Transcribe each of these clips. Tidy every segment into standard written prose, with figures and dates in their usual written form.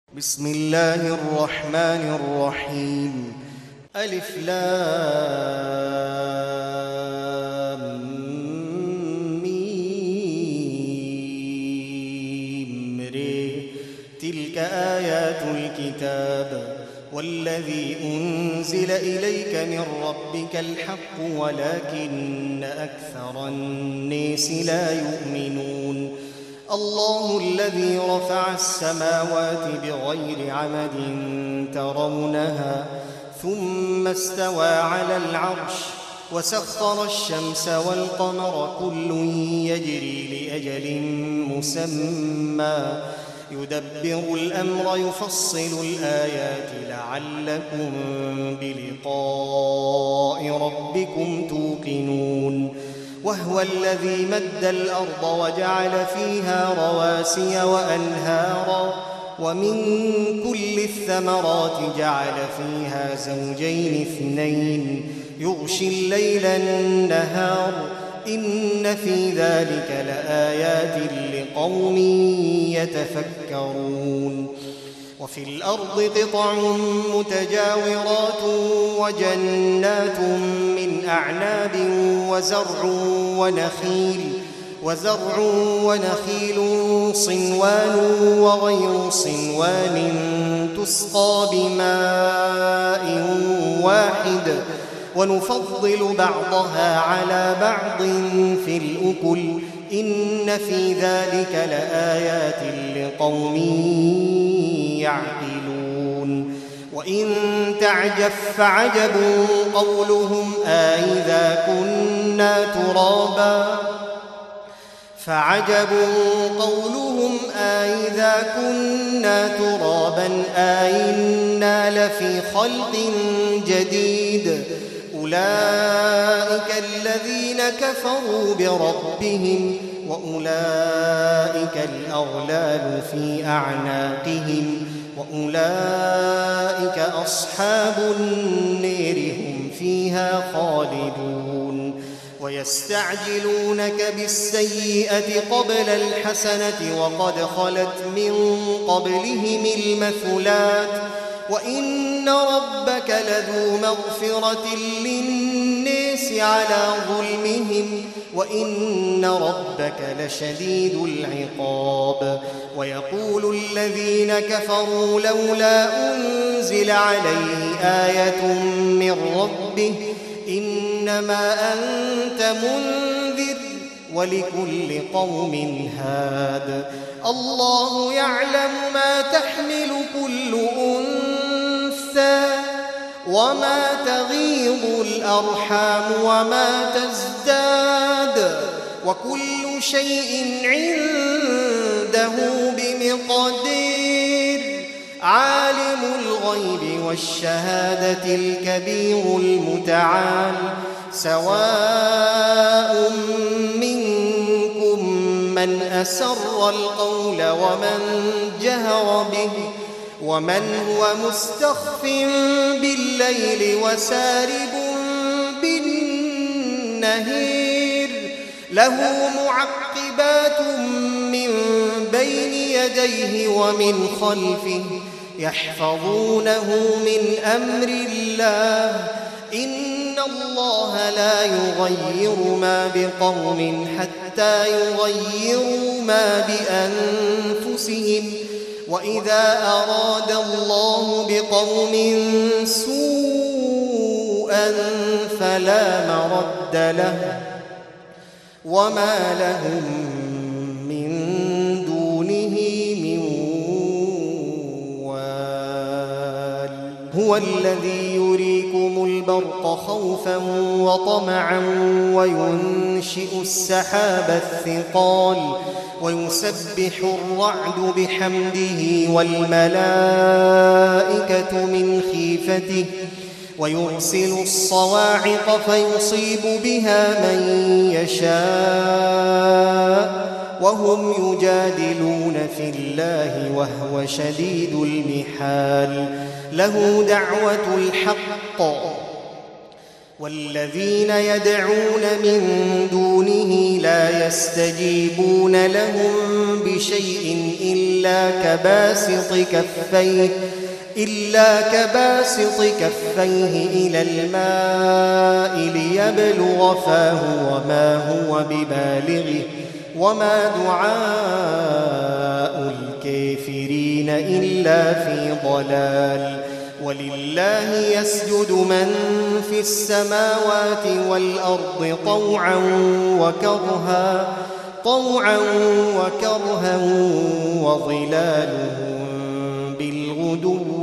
بسم الله الرحمن الرحيم. ألف لام ميم ر. تلك آيات الكتاب والذي أنزل إليك من ربك الحق ولكن أكثر الناس لا يؤمنون. الله الذي رفع السماوات بغير عمد ترونها ثم استوى على العرش وسخر الشمس والقمر كل يجري لأجل مسمى يدبر الأمر يفصل الآيات لعلكم بلقاء ربكم توقنون. وهو الذي مد الأرض وجعل فيها رواسي وأنهارا ومن كل الثمرات جعل فيها زوجين اثنين يغشي الليل النهار إن في ذلك لآيات لقوم يتفكرون. وفي الأرض قطع متجاورات وجنات من أعناب وزرع ونخيل صنوان وغير صنوان تسقى بماء واحد ونفضل بعضها على بعض في الأكل إن في ذلك لآيات لقوم يعقلون. وإن تعجب فعجب قولهم أإذا كنا ترابا أإنا لفي خلق جديد أولئك الذين كفروا بربهم وأولئك الأغلال في أعناقهم وأولئك أصحاب النار هم فيها خالدون. ويستعجلونك بالسيئة قبل الحسنة وقد خلت من قبلهم المثلات وإن ربك لذو مغفرة للناس على ظلمهم وإن ربك لشديد العقاب. ويقول الذين كفروا لولا أنزل عليه آية من ربه إنما أنت منذر ولكل قوم هاد الله يعلم ما تحمل كل أنثى وما تغيض الأرحام وما تزداد وكل شيء عنده بمقدير. عالم الغيب والشهادة الكبير المتعال سواء منكم من أسر القول ومن جهر به ومن هو مستخف بالليل وسارب بالنهير له معقبات من بين يديه ومن خلفه يحفظونه من أمر الله إن الله لا يغير ما بقوم حتى يغيروا ما بأنفسهم وإذا أراد الله بقوم سوءا فلا مرد له وما لهم من دونه من وال. هو الذي يريكم البرق خوفا وطمعا وينشئ السحاب الثقال ويسبح الرعد بحمده والملائكة من خيفته ويرسل الصواعق فيصيب بها من يشاء وهم يجادلون في الله وهو شديد المحال. له دعوة الحق والذين يدعون من دونه لا يستجيبون لهم بشيء إلا كباسط كفيه إلى الماء ليبلغ فاه وما هو ببالغه وما دعاء الكافرين إلا في ضلال. ولله يسجد من في السماوات والأرض طوعا وكرها وظلالهم بالغدو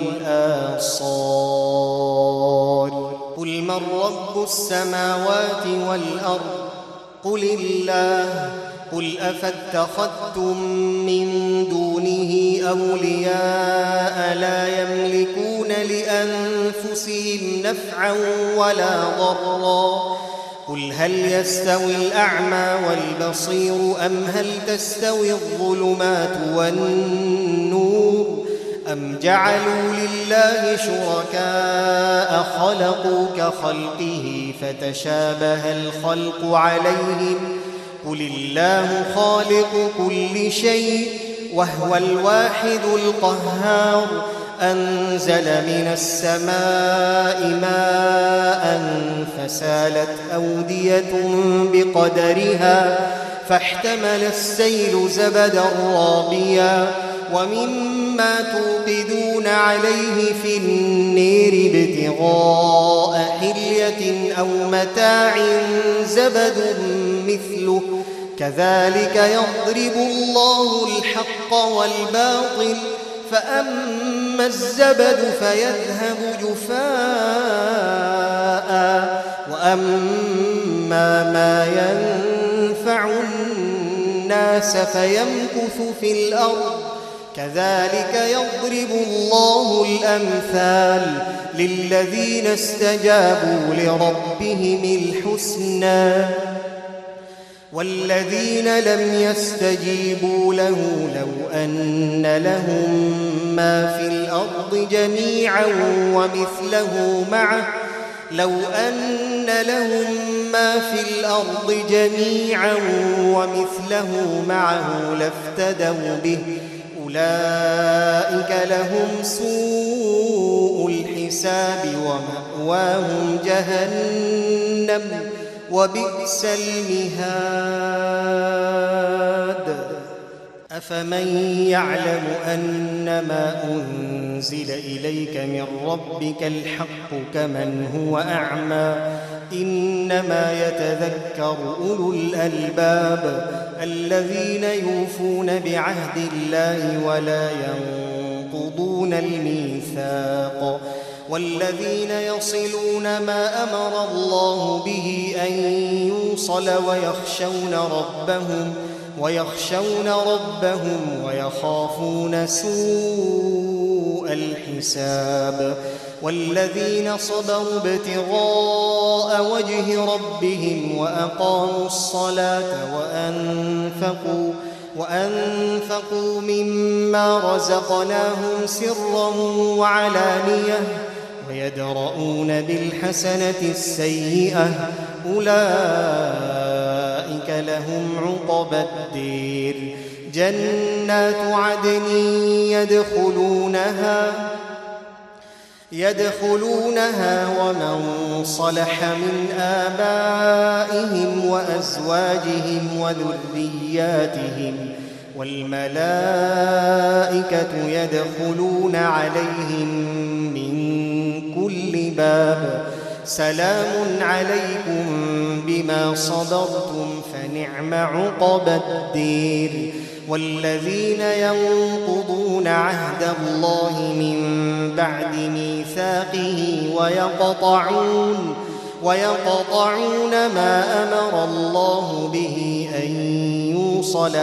والآصال. قل من رب السماوات والأرض قل الله. قل أفاتخذتم من دونه أولياء لا يملكون لأنفسهم نفعا ولا ضرا. قل هل يستوي الأعمى والبصير أم هل تستوي الظلمات والنور أم جعلوا لله شركاء خلقوا كخلقه فتشابه الخلق عليهم. قل الله خالق كل شيء وهو الواحد القهار. أنزل من السماء ماء فسالت أودية بقدرها فاحتمل السيل زبدا رابيا ومما توقدون عليه في النير ابتغاء حلية أو متاع زبد مثله كذلك يضرب الله الحق والباطل فأما الزبد فيذهب جفاء وأما ما ينفع الناس فيمكث في الأرض كذلك يضرب الله الأمثال للذين استجابوا لربهم الحسنى والذين لم يستجيبوا له لو أن لهم ما في الأرض جميعا ومثله معه لافتدوا به أولئك لهم سوء الحساب ومأواهم جهنم وبئس المهاد. أفمن يعلم أنما أنزل إليك من ربك الحق كمن هو أعمى إنما يتذكر أولو الألباب الذين يوفون بعهد الله ولا ينقضون الميثاق والذين يصلون ما أمر الله به أن يوصل ويخشون ربهم ويخافون سوء الحساب. والذين صبروا ابتغاء وجه ربهم وأقاموا الصلاة وأنفقوا مما رزقناهم سرا وعلانية ويدرؤون بالحسنة السيئة أولئك لهم عقبى الدير جنات عدن يدخلونها ومن صلح من آبائهم وأزواجهم وذرياتهم والملائكة يدخلون عليهم من كل باب سلام عليكم بما صبرتم فنعم عقبى الدير. والذين ينقضون عهد الله من بعد ميثاقه ويقطعون ما أمر الله به أن يوصل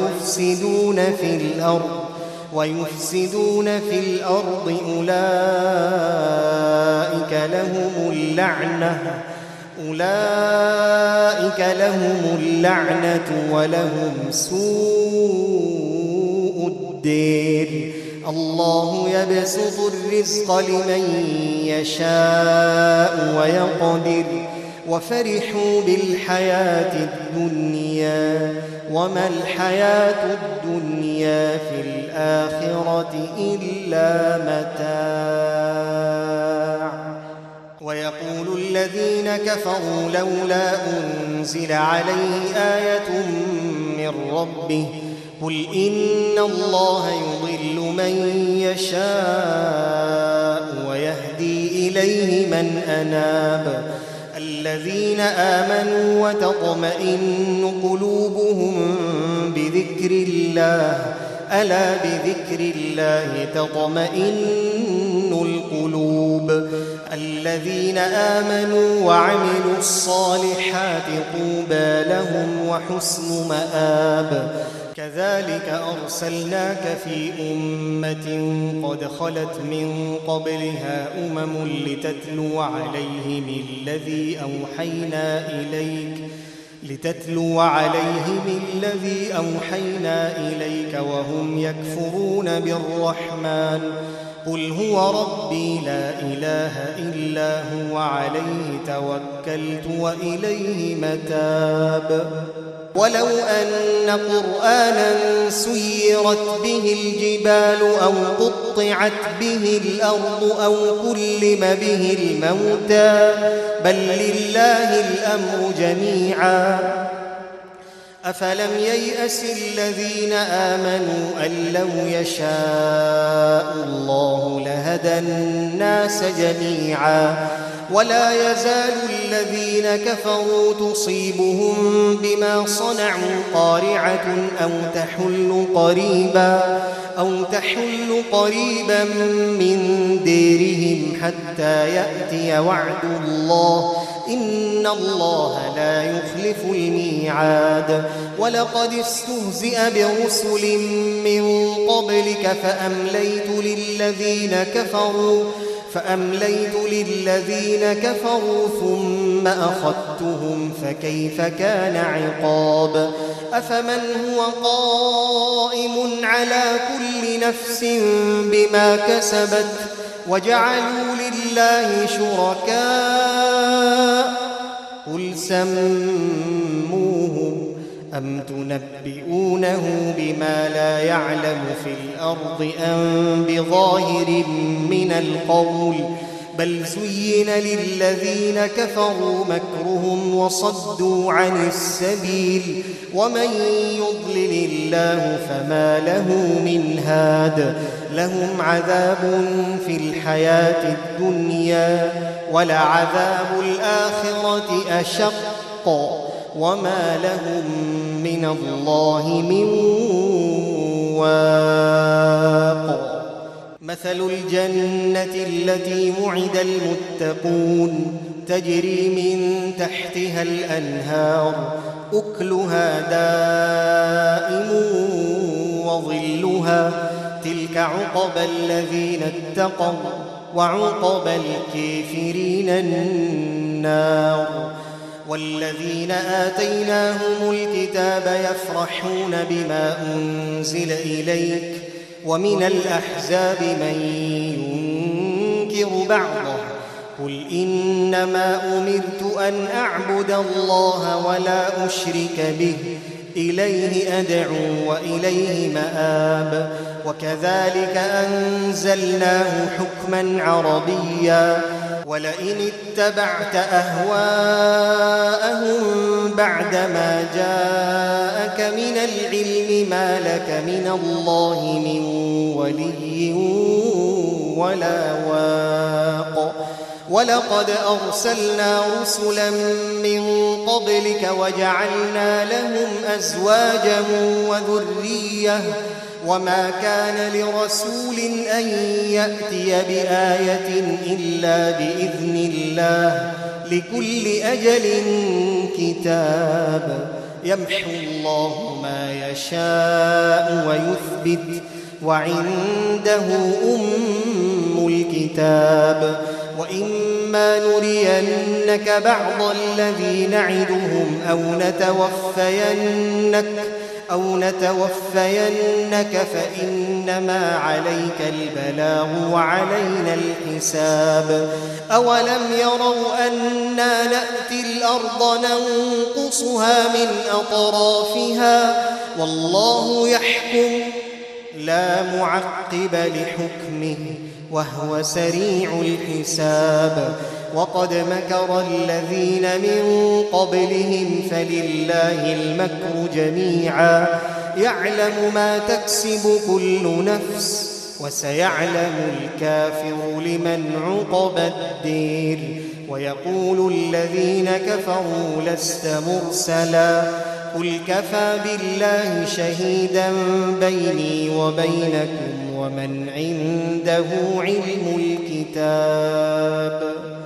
ويفسدون في الأرض أولئك لهم اللعنة ولهم سوء الدير. الله يبسط الرزق لمن يشاء ويقدر وفرحوا بالحياة الدنيا وما الحياة الدنيا في الآخرة إلا متاع. ويقول الذين كفروا لولا أنزل عليه آية من ربه قل إن الله يضل من يشاء ويهدي إليه من أناب الذين آمنوا وتطمئن قلوبهم بذكر الله ألا بذكر الله تطمئن القلوب الذين آمنوا وعملوا الصالحات طوبى لهم وحسن مآب. كذلك أرسلناك في أمة قد خلت من قبلها لتتلو عليهم الذي أوحينا إليك وهم يكفرون بالرحمن قل هو ربي لا إله إلا هو عليه توكلت وإليه متاب. ولو أن قرآنا سيرت به الجبال أو قطعت به الأرض أو كلم به الموتى بل لله الأمر جميعا أفلم ييأس الذين آمنوا أن لو يشاء الله لهدى الناس جميعا ولا يزال الذين كفروا تصيبهم بما صنعوا قارعة أو تحل قريبا من ديرهم حتى يأتي وعد الله إن الله لا يخلف الميعاد. ولقد استهزئ برسل من قبلك فأمليت للذين كفروا ثم أخذتهم فكيف كان عقاب. أفمن هو قائم على كل نفس بما كسبت وجعلوا لله شركاء قل سموهم أم تنبئونه بما لا يعلم في الأرض أم بظاهر من القول بل زين للذين كفروا مكرهم وصدوا عن السبيل ومن يضلل الله فما له من هاد. لهم عذاب في الحياة الدنيا ولعذاب الآخرة أشق وما لهم من الله من واق. مثل الجنة التي وعد المتقون تجري من تحتها الأنهار أكلها دائم وظلها تلك عقبى الذين اتقوا وعقبى الكافرين النار. والذين آتيناهم الكتاب يفرحون بما أنزل إليك ومن الأحزاب من ينكر بعضه قل إنما أمرت أن أعبد الله ولا أشرك به إليه أدعو وإليه مآب. وكذلك أنزلناه حكما عربيا ولئن اتبعت أهواءهم بعدما جاءك من العلم ما لك من الله من ولي ولا واق. ولقد أرسلنا رسلا من قبلك وجعلنا لهم أزواجا وذرية وما كان لرسول أن يأتي بآية إلا بإذن الله لكل أجل كتاب. يمحو الله ما يشاء ويثبت وعنده أم الكتاب. وإما نرينك بعض الذي نعدهم أو نتوفينك فإنما عليك البلاغ وعلينا الحساب أولم يروا أنا نأتي الأرض ننقصها من أطرافها والله يحكم لا معقب لحكمه وهو سريع الحساب وقد مكر الذين من قبلهم فلله المكر جميعا يعلم ما تكسب كل نفس وسيعلم الكافر لمن عقبى الدير ويقول الذين كفروا لست مرسلا قل كفى بالله شهيدا بيني وبينكم ومن عنده علم الكتاب